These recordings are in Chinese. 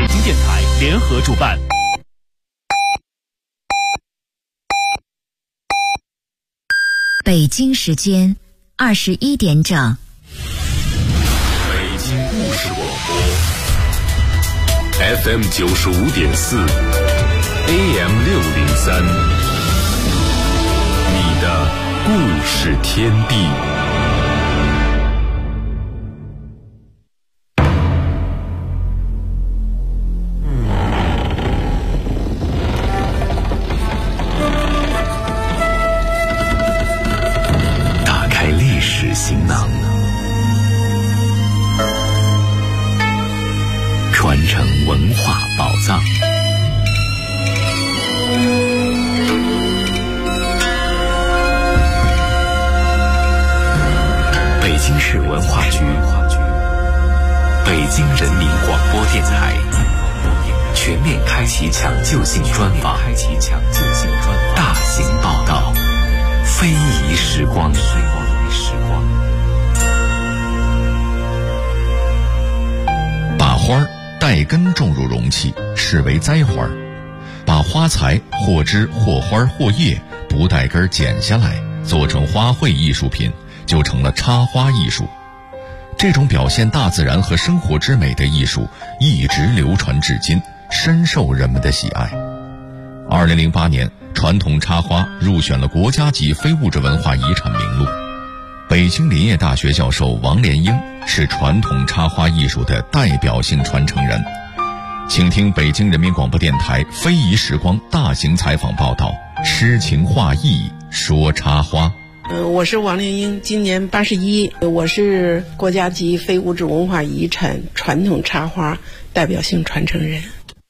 北京电台联合主办。 北京时间21点整。 北京故事广播 FM 95.4 AM 603，你的故事天地。打开历史行囊，传承文化宝藏。北京市文化局、北京人民广播电台全面开启抢救性专访，大型报道，非遗时光。把花带根种入容器，视为栽花；把花材或枝或花或叶不带根剪下来，做成花卉艺术品，就成了插花艺术。这种表现大自然和生活之美的艺术一直流传至今，深受人们的喜爱。2008年，传统插花入选了国家级非物质文化遗产名录。北京林业大学教授王连英是传统插花艺术的代表性传承人。请听北京人民广播电台非遗时光大型采访报道，诗情画意说插花。 我是王连英，今年81，我是国家级非物质文化遗产传统插花代表性传承人。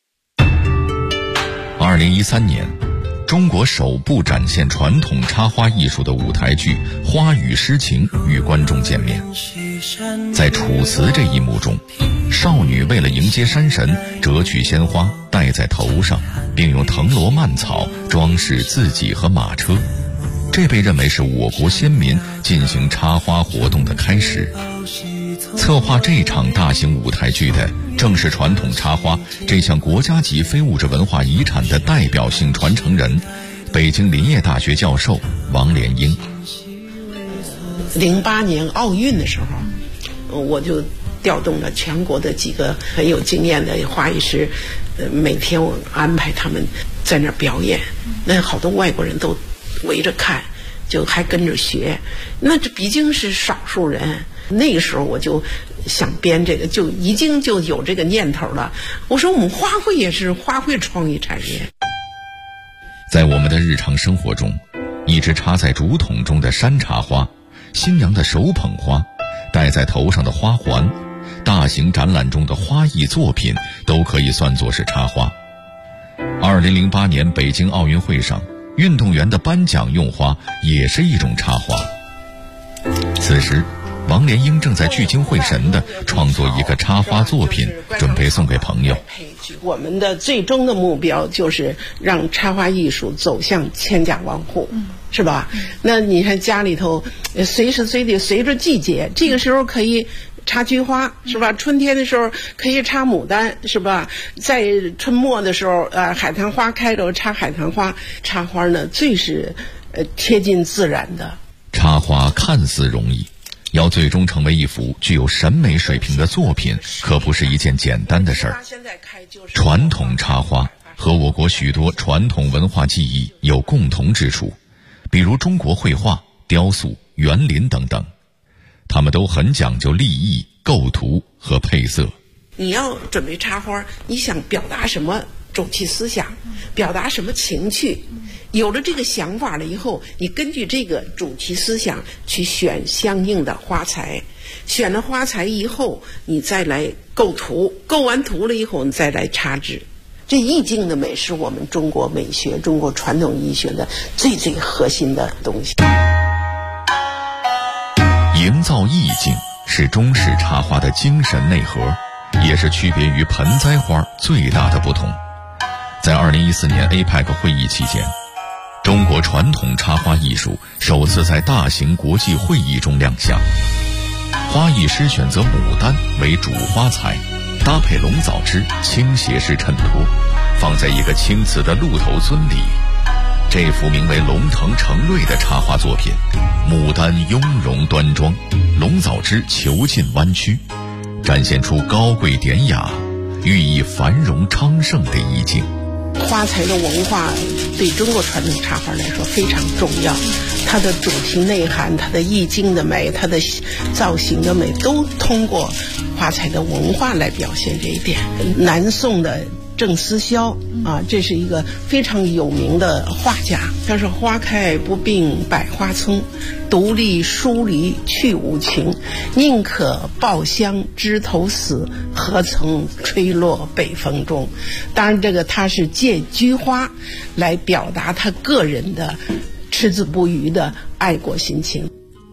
2013年，中国首部展现传统插花艺术的舞台剧《花语诗情》与观众见面。在楚辞这一幕中，少女为了迎接山神，折取鲜花戴在头上，并用藤萝蔓草装饰自己和马车，这被认为是我国先民进行插花活动的开始。策划这场大型舞台剧的正是传统插花这项国家级非物质文化遗产的代表性传承人，北京林业大学教授王连英。 08年奥运的时候，我就调动了全国的几个很有经验的花艺师，每天我安排他们在那儿表演，那好多外国人都围着看，就还跟着学，那这毕竟是少数人。那个时候我就想编这个，就已经就有这个念头了。我说我们花卉也是花卉创意产业。 在我们的日常生活中，一只插在竹筒中的山茶花，新娘的手捧花，戴在头上的花环，大型展览中的花艺作品，都可以算作是插花。2008年北京奥运会上，运动员的颁奖用花也是一种插花。此时王连英正在聚精会神地创作一个插花作品，准备送给朋友。 我们的最终的目标就是让插花艺术走向千家万户，是吧？那你看家里头随时随地随着季节，这个时候可以插菊花，是吧？春天的时候可以插牡丹，是吧？在春末的时候，海棠花开了插海棠花。插花呢，最是贴近自然的。 插花看似容易，要最终成为一幅具有审美水平的作品，可不是一件简单的事儿。传统插花和我国许多传统文化技艺有共同之处，比如中国绘画、雕塑、园林等等，他们都很讲究立意、构图和配色。 你要准备插花，你想表达什么主题思想，表达什么情趣，有了这个想法了以后，你根据这个主题思想去选相应的花材，选了花材以后，你再来构图，构完图了以后，你再来插纸。这意境的美是我们中国美学、中国传统医学的最最核心的东西。 营造意境是中式插花的精神内核，也是区别于盆栽花最大的不同。在2014年 APEC 会议期间，中国传统插花艺术首次在大型国际会议中亮相。花艺师选择牡丹为主花材， 搭配龙枣汁倾斜式衬托，放在一个青瓷的鹿头尊里。这幅名为龙腾成瑞的插画作品，牡丹雍容端庄，龙枣枝遒劲弯曲，展现出高贵典雅、寓意繁荣昌盛的意境。 花材的文化对中国传统插画来说非常重要，它的主题内涵、它的意境的美、它的造型的美，都通过花材的文化来表现这一点。南宋的郑思肖这是一个非常有名的画家。他说：“花开不并百花丛，独立疏离去无情。宁可抱香枝头死，何曾吹落北风中。”当然，这个他是借菊花来表达他个人的只字不渝的爱国心情。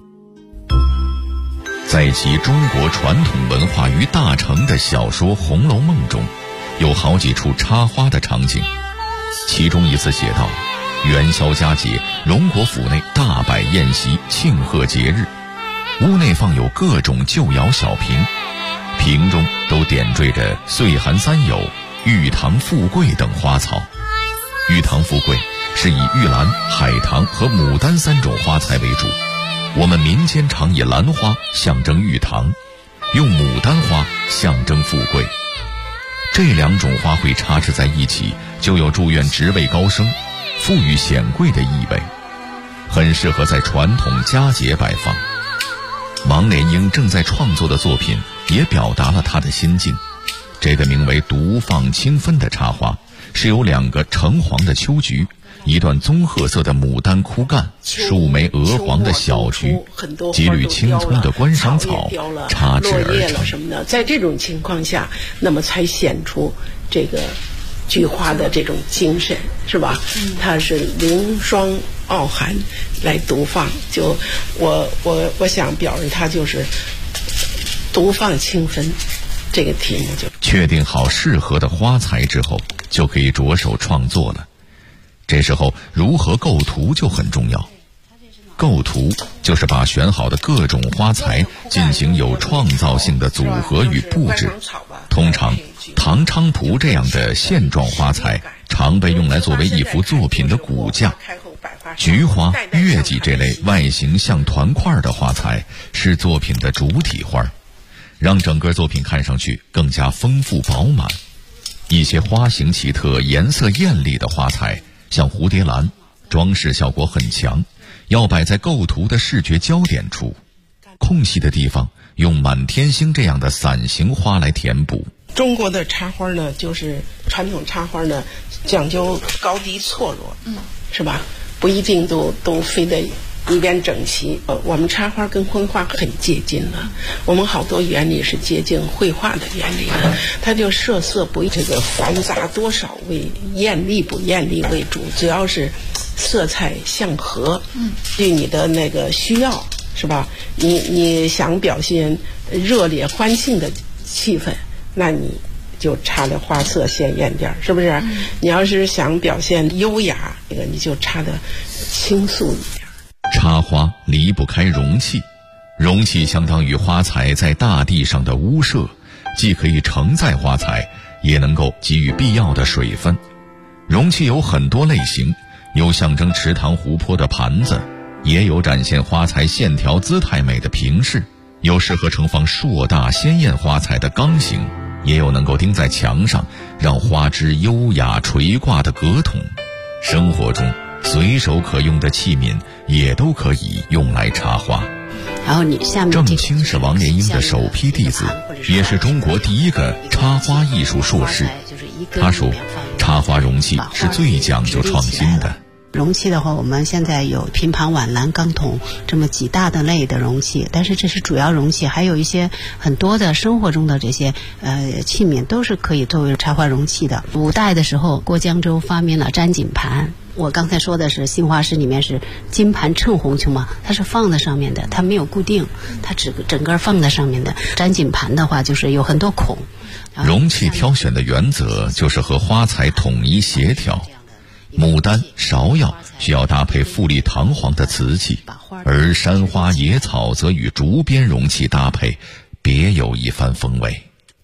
在其中国传统文化于大成的小说《红楼梦》中，有好几处插花的场景。其中一次写道：元宵佳节，荣国府内大摆宴席，庆贺节日。屋内放有各种旧窑小瓶，瓶中都点缀着岁寒三友、玉堂富贵等花草。玉堂富贵是以玉兰、海棠和牡丹3种花材为主，我们民间常以兰花象征玉堂，用牡丹花象征富贵。这2种花卉插置在一起，就有祝愿职位高升、富裕显贵的意味，很适合在传统佳节摆放。王莲英正在创作的作品也表达了他的心境。这个名为独放清芬的插花，是由2个橙黄的秋菊、一段棕褐色的牡丹枯干、数枚鹅黄的小菊、几缕青葱的观赏草插制而成什么的。在这种情况下，那么才显出这个菊花的这种精神，是吧？它是凌霜傲寒来独放，就我想表示它就是独放清芬。这个题目就确定好适合的花材之后，就可以着手创作了。这时候如何构图就很重要。构图就是把选好的各种花材进行有创造性的组合与布置。通常唐菖蒲这样的线状花材常被用来作为一幅作品的骨架。菊花、月季这类外形像团块的花材是作品的主体花，让整个作品看上去更加丰富饱满。一些花形奇特、颜色艳丽的花材，像蝴蝶兰，装饰效果很强，要摆在构图的视觉焦点处。空隙的地方用满天星这样的伞形花来填补。 中国的插花呢，就是传统插花呢，讲究高低错落，是吧？不一定都非得一边整齐。我们插花跟绘画很接近了，我们好多原理是接近绘画的原理的。它就设色不这个繁杂多少为艳丽不艳丽为主，只要是色彩相合，对你的那个需要，是吧？你想表现热烈欢庆的气氛，那你就插的花色鲜艳点，是不是？你要是想表现优雅，这个你就插的清素一点。 插花离不开容器，容器相当于花材在大地上的屋舍，既可以承载花材，也能够给予必要的水分。容器有很多类型，有象征池塘湖泊的盘子，也有展现花材线条姿态美的瓶饰，有适合盛放硕大鲜艳花材的缸形，也有能够钉在墙上让花枝优雅垂挂的格筒。生活中随手可用的器皿也都可以用来插花。 然后你下面郑清是王莲英的首批弟子，也是中国第一个插花艺术硕士。他说，插花容器是最讲究创新的。 容器的话，我们现在有拼盘、碗、篮、缸桶这么几大的类的容器，但是这是主要容器，还有一些很多的生活中的这些器皿都是可以作为插花容器的。古代的时候，过江州发明了粘锦盘。我刚才说的是新花式里面是金盘衬红球嘛，它是放在上面的，它没有固定，它整个放在上面的。粘锦盘的话就是有很多孔。 容器挑选的原则就是和花材统一协调。牡丹、芍药需要搭配富丽堂皇的瓷器，而山花、野草则与竹编容器搭配，别有一番风味。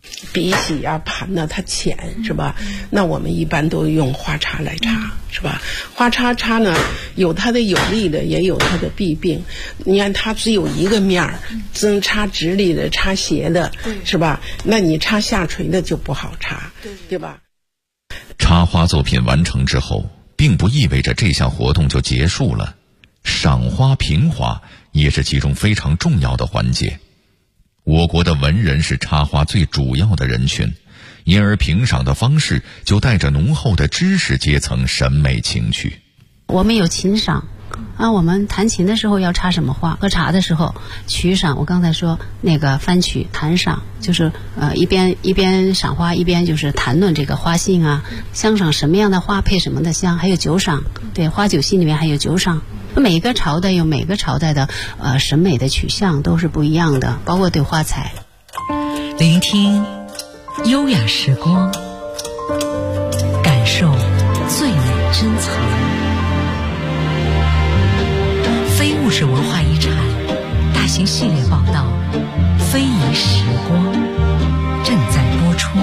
笔洗啊盘呢它浅是吧？那我们一般都用花插来插是吧？花插呢有它的有利的，也有它的弊病。你看它只有一个面儿，只能插直立的，插斜的是吧？那你插下垂的就不好插，对吧？ 插花作品完成之后，并不意味着这项活动就结束了，赏花评花也是其中非常重要的环节。我国的文人是插花最主要的人群，因而评赏的方式就带着浓厚的知识阶层审美情趣。 我们有琴赏啊，我们弹琴的时候要插什么花，喝茶的时候曲赏，我刚才说那个番曲，弹赏就是一边赏花一边就是谈论这个花性啊，香赏什么样的花配什么的香，还有酒赏，对，花酒戏里面还有酒赏。每个朝代有每个朝代的审美的取向都是不一样的，包括对花材。 聆听优雅时光，感受最美珍藏。非物质文化遗产大型系列报道《非遗时光》正在播出。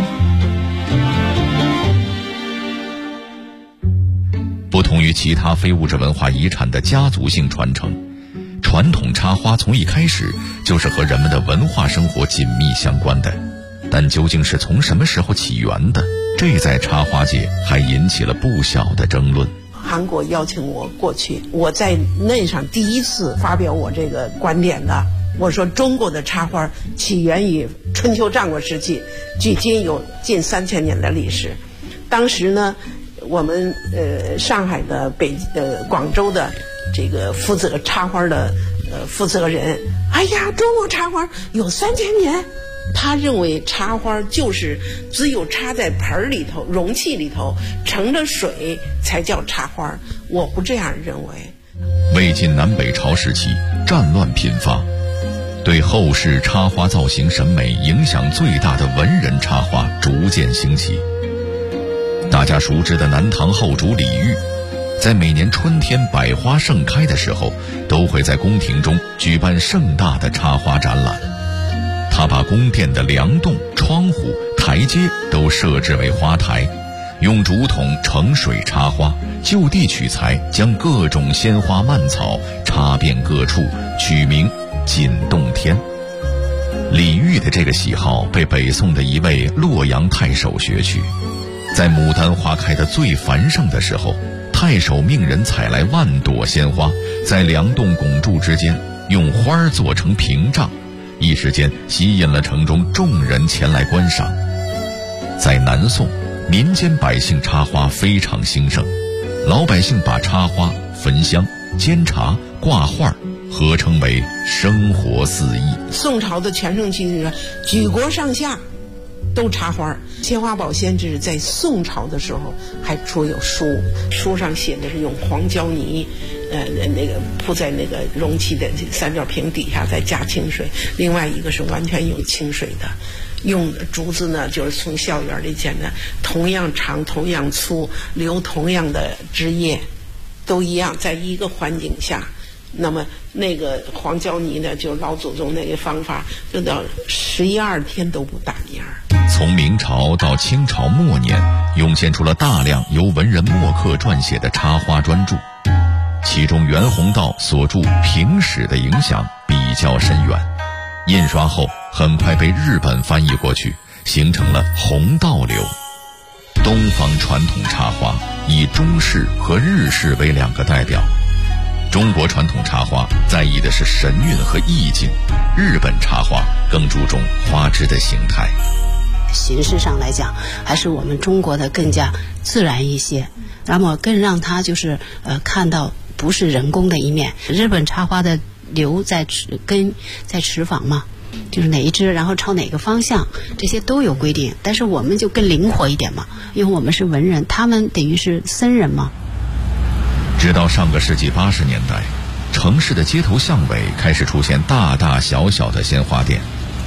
不同于其他非物质文化遗产的家族性传承，传统插花从一开始就是和人们的文化生活紧密相关的。但究竟是从什么时候起源的，这在插花界还引起了不小的争论。 韩国邀请我过去，我在那上第一次发表我这个观点的。我说中国的插花起源于春秋战国时期，距今有近3000年的历史。当时呢，我们上海的广州的这个负责插花的负责人，哎呀，中国插花有3000年。他认为插花就是只有插在盆里头、容器里头盛着水才叫插花，我不这样认为。 魏晋南北朝时期战乱频发，对后世插花造型审美影响最大的文人插花逐渐兴起。大家熟知的南唐后主李煜，在每年春天百花盛开的时候，都会在宫廷中举办盛大的插花展览。他把宫殿的梁栋、窗户、台阶都设置为花台，用竹筒盛水插花，就地取材，将各种鲜花蔓草插遍各处，取名锦洞天。李煜的这个喜好被北宋的一位洛阳太守学去，在牡丹花开的最繁盛的时候，太守命人采来万朵鲜花，在梁栋拱柱之间用花做成屏障，一时间吸引了城中众人前来观赏。在南宋，民间百姓插花非常兴盛，老百姓把插花、焚香、煎茶、挂画合称为生活四艺。 宋朝的全盛期是举国上下都插花。千花宝先知在宋朝的时候还出有书，书上写的是用黄胶泥那个铺在那个容器的三角瓶底下，再加清水。另外一个是完全用清水的，用竹子呢就是从校园里捡的，同样长同样粗，流同样的枝叶，都一样，在一个环境下。那么那个黄胶泥呢，就老祖宗那个方法，就到11、12天都不打蔫儿。 从明朝到清朝末年，涌现出了大量由文人墨客撰写的插花专著，其中袁宏道所著《评史》的影响比较深远，印刷后很快被日本翻译过去，形成了弘道流。东方传统插花以中式和日式为两个代表，中国传统插花在意的是神韵和意境，日本插花更注重花枝的形态。 形式上来讲，还是我们中国的更加自然一些，那么更让它就是看到不是人工的一面。日本插花的流在池坊嘛，就是哪一支，然后朝哪个方向，这些都有规定。但是我们就更灵活一点嘛，因为我们是文人，他们等于是僧人嘛。 直到上个世纪80年代，城市的街头巷尾开始出现大大小小的鲜花店，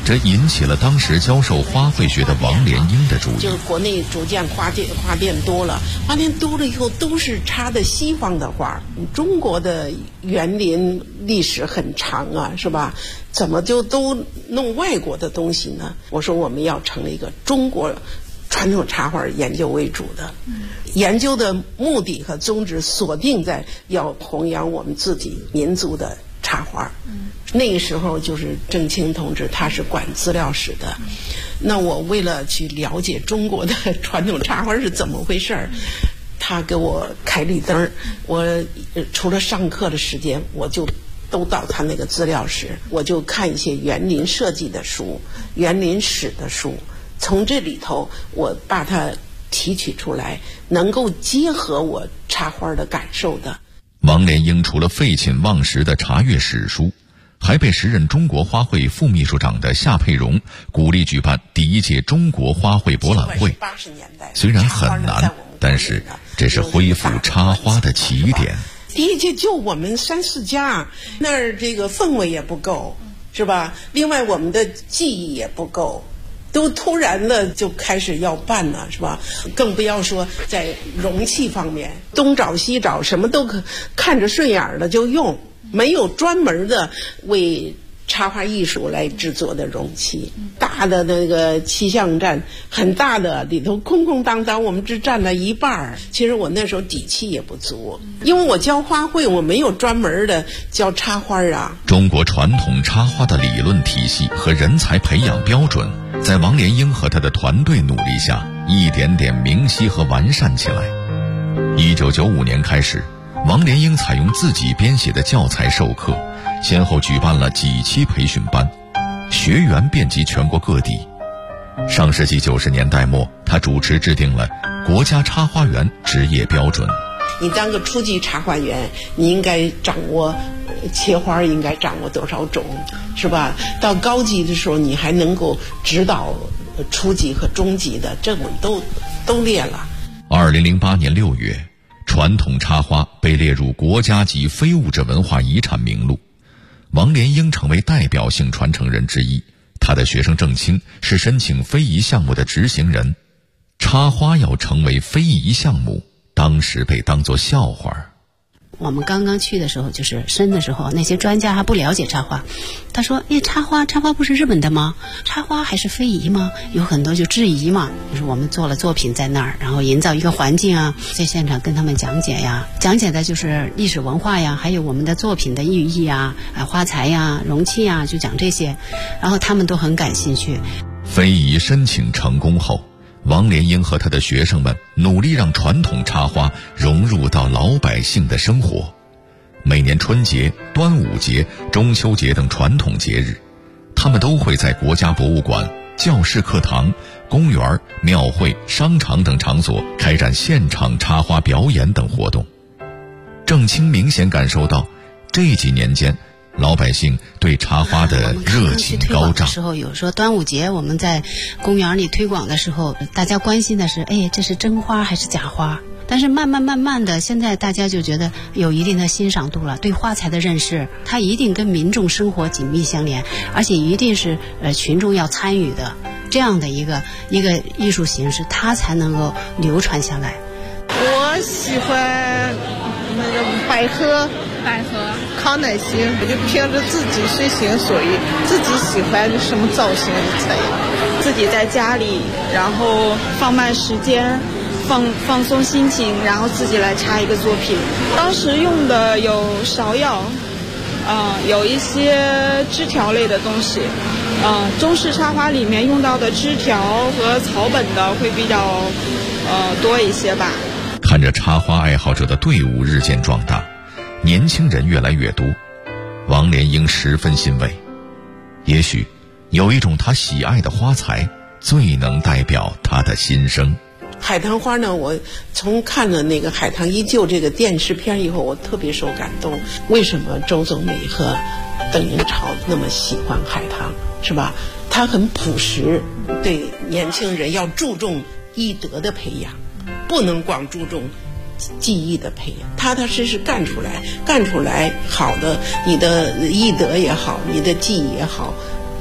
这引起了当时教授花卉学的王连英的注意。 就是国内逐渐花店多了以后都是插的西方的花。中国的园林历史很长啊，是吧？怎么就都弄外国的东西呢？我说我们要成立一个中国传统插花研究为主的，研究的目的和宗旨锁定在要弘扬我们自己民族的插花。那个时候就是郑清同志他是管资料室的，那我为了去了解中国的传统插花是怎么回事，他给我开绿灯，我除了上课的时间我就都到他那个资料室，我就看一些园林设计的书、园林史的书，从这里头我把它提取出来，能够结合我插花的感受的。 王连英除了废寝忘食的查阅史书，还被时任中国花卉副秘书长的夏佩荣鼓励举办第1届中国花卉博览会。虽然很难，但是这是恢复插花的起点。 第1届就我们3、4家，那儿这个氛围也不够，是吧？另外我们的技艺也不够，都突然的就开始要办了，是吧？更不要说在容器方面，东找西找，什么都看着顺眼的就用，没有专门的为插花艺术来制作的容器。大的那个气象站很大的，里头空空荡荡，我们只占了一半。其实我那时候底气也不足，因为我教花卉，我没有专门的教插花啊。 中国传统插花的理论体系和人才培养标准，在王连英和他的团队努力下，一点点明晰和完善起来。1995年开始，王连英采用自己编写的教材授课，先后举办了几期培训班，学员遍及全国各地。上世纪90年代末，他主持制定了国家插花园职业标准。 你当个初级插花园，你应该掌握切花应该掌握多少种，是吧？到高级的时候，你还能够指导初级和中级的，这我们都列了。 2008年6月，传统插花被列入国家级非物质文化遗产名录，王连英成为代表性传承人之一。他的学生郑清是申请非遗项目的执行人。插花要成为非遗项目，当时被当作笑话。 我们刚刚去的时候，就是申的时候，那些专家还不了解插花。他说：“插花不是日本的吗？插花还是非遗吗？”有很多就质疑嘛。就是我们做了作品在那儿，然后营造一个环境啊，在现场跟他们讲解呀，讲解的就是历史文化呀，还有我们的作品的寓意啊，花材呀、容器呀，就讲这些，然后他们都很感兴趣。 非遗申请成功后，王连英和他的学生们努力让传统插花融入到老百姓的生活。每年春节、端午节、中秋节等传统节日，他们都会在国家博物馆、教室课堂、公园、庙会、商场等场所开展现场插花表演等活动。郑清明显感受到这几年间老百姓对插花的热情高涨。 时候有说端午节我们在公园里推广的时候，大家关心的是，这是真花还是假花？但是慢慢的，现在大家就觉得有一定的欣赏度了，对花材的认识，它一定跟民众生活紧密相连，而且一定是群众要参与的这样的一个艺术形式，它才能够流传下来。 我喜欢那个百合康乃馨，我就凭着自己随心所欲，自己喜欢什么造型就采用， 自己在家里，然后放慢时间，放松心情，然后自己来插一个作品。当时用的有芍药，有一些枝条类的东西，中式插花里面用到的枝条和草本的会比较多一些吧。 看着插花爱好者的队伍日渐壮大，年轻人越来越多，王连英十分欣慰。也许有一种他喜爱的花材最能代表他的心声。 海棠花呢，我从看了那个《海棠依旧》这个电视片以后，我特别受感动。为什么周总理和邓颖超那么喜欢海棠，是吧？他很朴实，对年轻人要注重艺德的培养，不能光注重技艺的培养，踏踏实实干出来好的，你的艺德也好，你的技艺也好，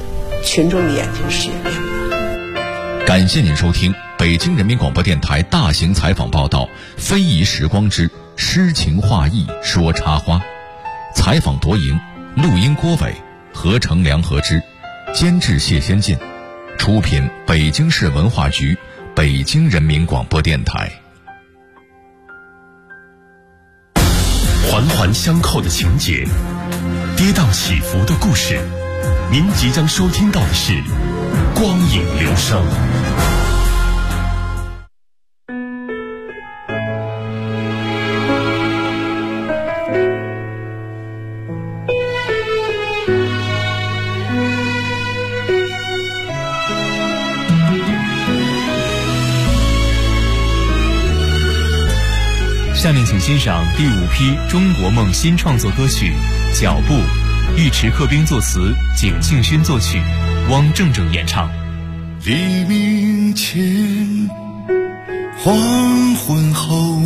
群众的眼睛是雪亮的。 感谢您收听北京人民广播电台大型采访报道《非遗时光之诗情画意说插花》，采访夺莹，录音郭伟，合成梁和之，监制谢先进，出品北京市文化局、北京人民广播电台。 环环相扣的情节，跌宕起伏的故事，您即将收听到的是光影流声。 下面请欣赏第5批中国梦新创作歌曲《脚步》，尉迟克兵作词，景庆勋作曲，汪正正演唱。 黎明前，黄昏后，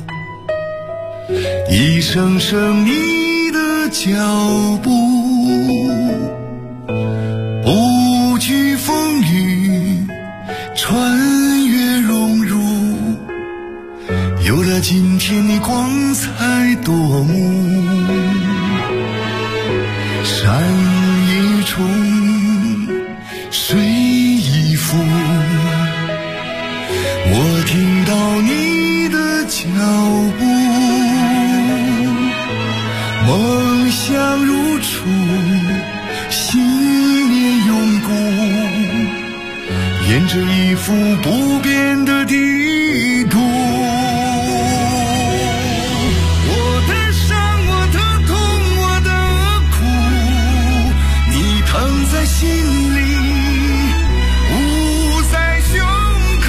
一声声你的脚步，不惧风雨，穿越荣辱，有了今天的光彩夺目。山一重，水一浮，我听到你的脚步，梦想如初，信念永固，沿着一幅不变的地图。心里捂在胸口，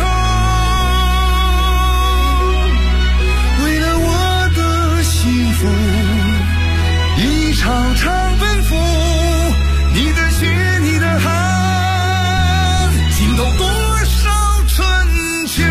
为了我的幸福，一场场奔赴，你的血，你的汗，浸透多少春秋。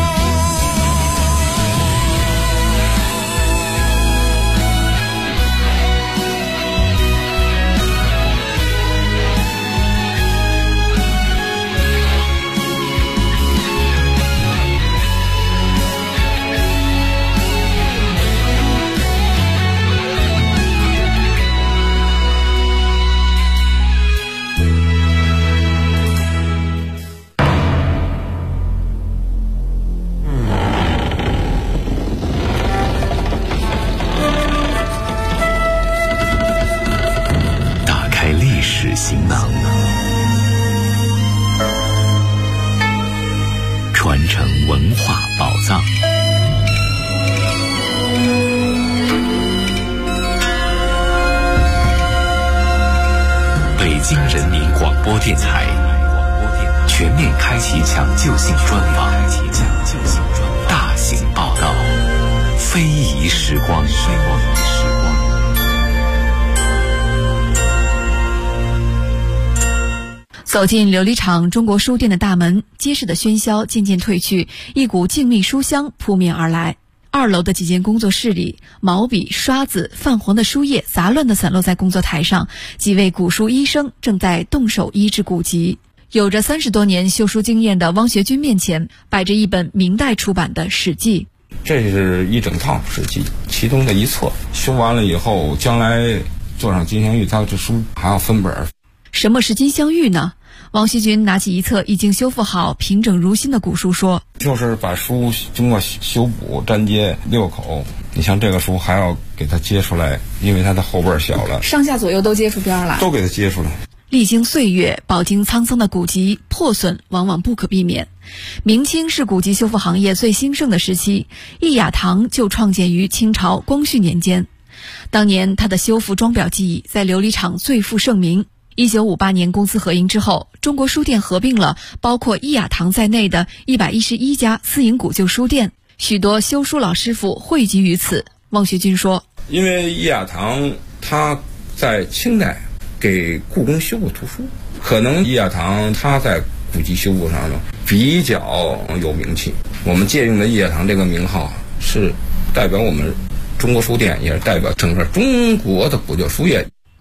行囊，传承文化宝藏。北京人民广播电台全面开启抢救性专访，大型报道，非遗时光。 走进琉璃厂中国书店的大门，街市的喧嚣渐渐褪去，一股静谧书香扑面而来。2楼的几间工作室里，毛笔、刷子、泛黄的书页杂乱地散落在工作台上，几位古书医生正在动手医治古籍。有着30多年修书经验的汪学军面前摆着一本明代出版的《史记》。 这是一整套《史记》，其中的一册，修完了以后，将来做上金镶玉，它这书还要分本。 什么是金镶玉呢？汪学军拿起一册已经修复好、平整如新的古书说：“ 就是把书经过修补、粘接6口。你像这个书还要给它接出来，因为它的后边小了， 上下左右都接出边来， 都给它接出来。 历经岁月、饱经沧桑的古籍破损往往不可避免。明清是古籍修复行业最兴盛的时期，易雅堂就创建于清朝光绪年间。当年它的修复装裱技艺在琉璃厂最负盛名。1958年公私合营之后，中国书店合并了包括易雅堂在内的111家私营古旧书店，许多修书老师傅汇集于此。汪学军说：“ 因为易雅堂它在清代给故宫修过图书，可能易雅堂它在古籍修复上呢比较有名气。我们借用的易雅堂这个名号是代表我们中国书店，也是代表整个中国的古旧书业。”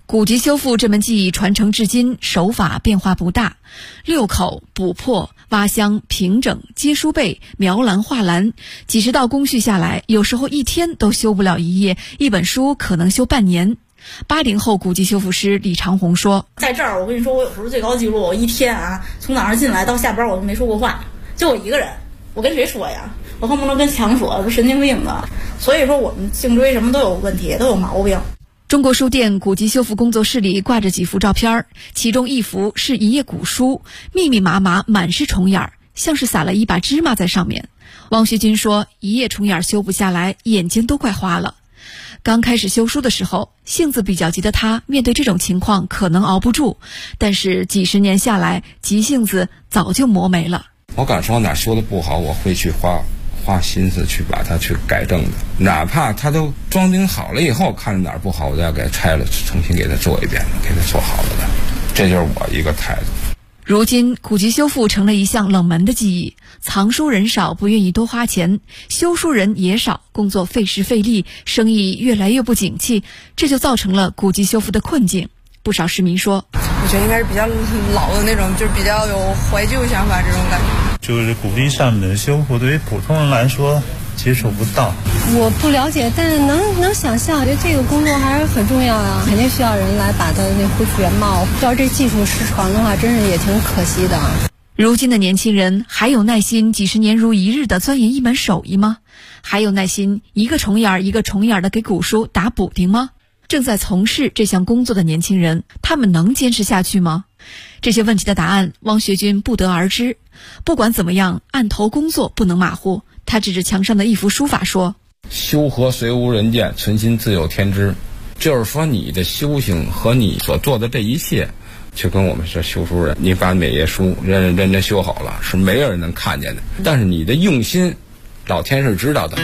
古籍修复这门技艺传承至今，手法变化不大，六口、补破、挖箱、平整、接书背、描栏、画栏，几十道工序下来，有时候一天都修不了一页，一本书可能修半年。80后古籍修复师李长红说：“ 在这儿，我跟你说，我有时候最高记录，我一天从早上进来到下班，我都没说过话，就我一个人，我跟谁说呀？我恨不能跟墙说，不神经病的。所以说，我们颈椎什么都有问题，都有毛病。” 中国书店古籍修复工作室里挂着几幅照片，其中一幅是一页古书，密密麻麻，满是虫眼儿，像是撒了一把芝麻在上面。汪学军说，一页虫眼修不下来，眼睛都快花了。刚开始修书的时候，性子比较急的他，面对这种情况可能熬不住，但是几十年下来，急性子早就磨没了。 我感受到哪修的不好，我会去花心思去把它去改正的，哪怕它都装订好了以后，看着哪儿不好，我再给它拆了，重新给它做一遍，给它做好了的，这就是我一个态度。 如今古籍修复成了一项冷门的技艺，藏书人少，不愿意多花钱，修书人也少，工作费时费力，生意越来越不景气，这就造成了古籍修复的困境。不少市民说， 我觉得应该是比较老的那种，就是比较有怀旧想法这种感觉。 就是古籍上面的修复，对于普通人来说接触不到。 我不了解，但是能想象，我觉得这个工作还是很重要啊，肯定需要人来把它那恢复原貌。要是这技术失传的话，真是也挺可惜的。 如今的年轻人还有耐心几十年如一日的钻研一门手艺吗？还有耐心一个虫眼一个虫眼的给古书打补丁吗？正在从事这项工作的年轻人，他们能坚持下去吗？这些问题的答案，汪学军不得而知。不管怎么样，案头工作不能马虎。他指着墙上的一幅书法说：“ 修和虽无人见，存心自有天知。”就是说，你的修行和你所做的这一切，就跟我们这修书人，你把每页书认真修好了，是没有人能看见的。但是你的用心，老天是知道的。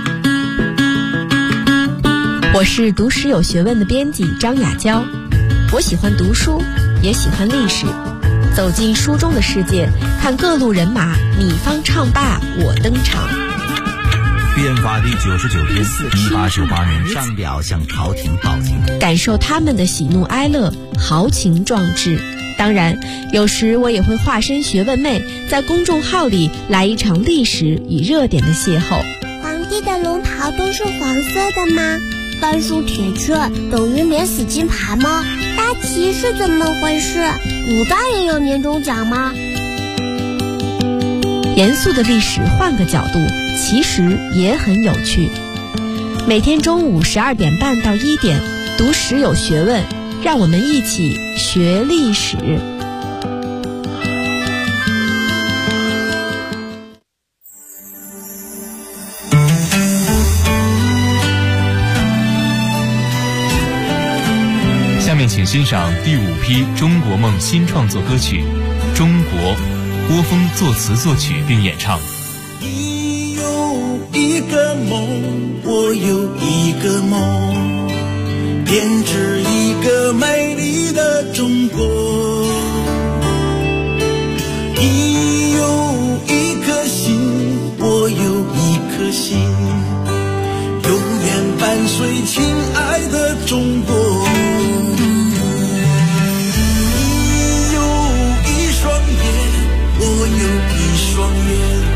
我是读史有学问的编辑张雅娇，我喜欢读书，也喜欢历史。走进书中的世界，看各路人马，你方唱罢我登场。 变法第99天，1898年上表向朝廷报警， 感受他们的喜怒哀乐，豪情壮志。当然，有时我也会化身学问妹，在公众号里来一场历史与热点的邂逅。 皇帝的龙袍都是黄色的吗？半数铁券等于免死金牌吗？大旗是怎么回事？古代也有年终奖吗？ 严肃的历史换个角度，其实也很有趣。每天中午12点半到1点，读史有学问，让我们一起学历史。 下面请欣赏第5批中国梦新创作歌曲《中国》，郭峰作词作曲并演唱。 你有一个梦，我有一个梦，编织一个美丽的中国。你有一颗心，我有一颗心，永远伴随亲爱的中国。你有一双眼，我有一双眼，